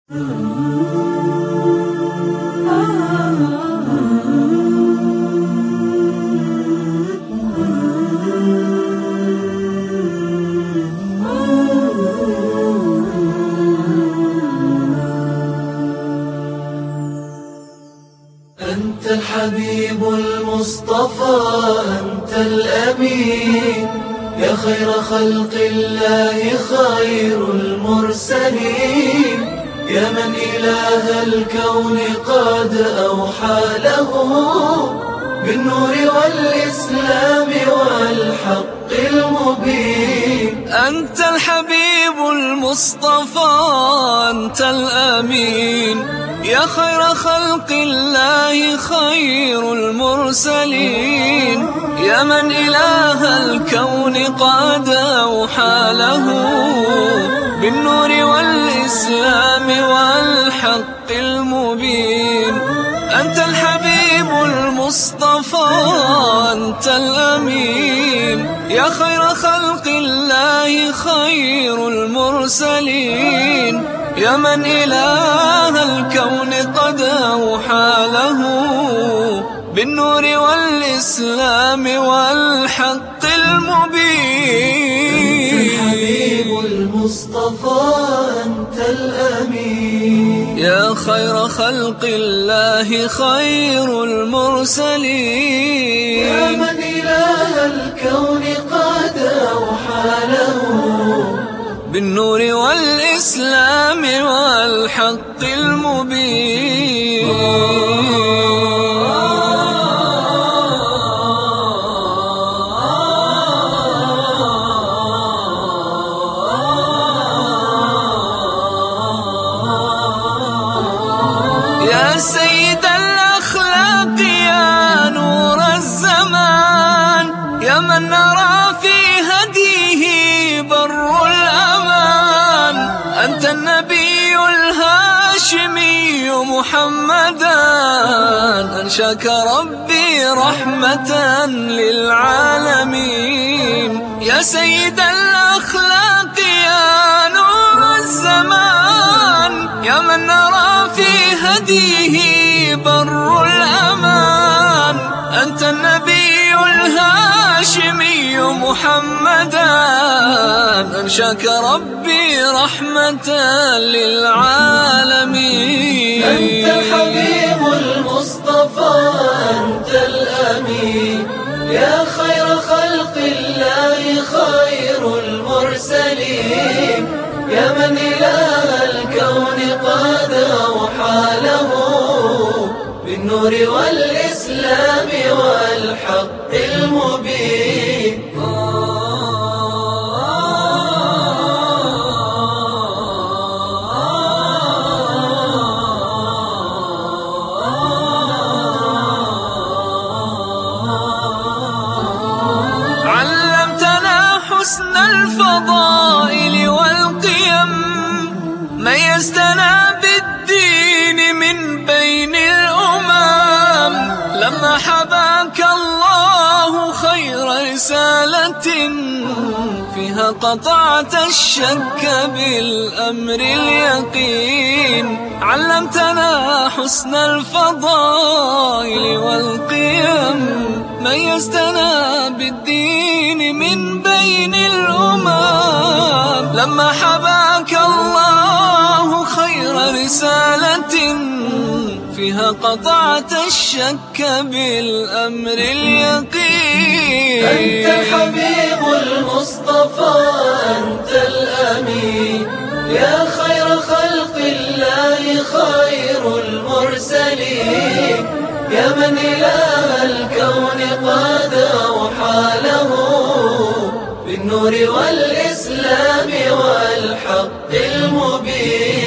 أنت الحبيب المصطفى، أنت الأمين، يا خير خلق الله، خير المرسلين، يا من إله الكون قد أوحى له بالنور والإسلام والحق المبين. أنت الحبيب المصطفى، أنت الأمين، يا خير خلق الله، خير المرسلين، يا من إله الكون قد أوحى له بالنور والإسلام والحق المبين. أنت الحبيب المصطفى، أنت الأمين، يا خير خلق الله، خير المرسلين، يا من إله الكون قد أوحى له بالنور والإسلام والحق المبين. أنت الحبيب المصطفى، أنت الأمين، يا خير خلق الله، خير المرسلين، يا من إله الكون قد أوحى له بالنور والإسلام والحق المبين. يا سيد الأخلاق، يا نور الزمان، يا من نرى في هديه بر الأمان. أنت النبي الهاشمي محمدا، أنشاك ربي رحمة للعالمين. يا سيد الأخلاق، يا نور الزمان، يا من نرى في هديه بر الأمان. أنت النبي الهاشمي محمدا، أنشاك ربي رحمة للعالمين. أنت الحبيب المصطفى، أنت الأمين، يا خير خلق الله، خير المرسلين، يا من إله الكون قد أوحى له بالنور والإسلام والحق المبين. علمتنا حسن الفضائل والقيم، ميزتنا بالدين من بين الأمم. لما حباك الله خير رسالة، فيها قطعت الشك بالأمر اليقين. علمتنا حسن الفضائل والقيم، ميزتنا بالدين من بين الأمم. لما حباك الله خير رسالة، فيها قطعت الشك بالأمر اليقين. أنت الحبيب المصطفى، أنت الأمين، يا خير خلق الله، خير المرسلين، يا من إله الكون قد أوحى له بالنور والإسلام والحق المبين.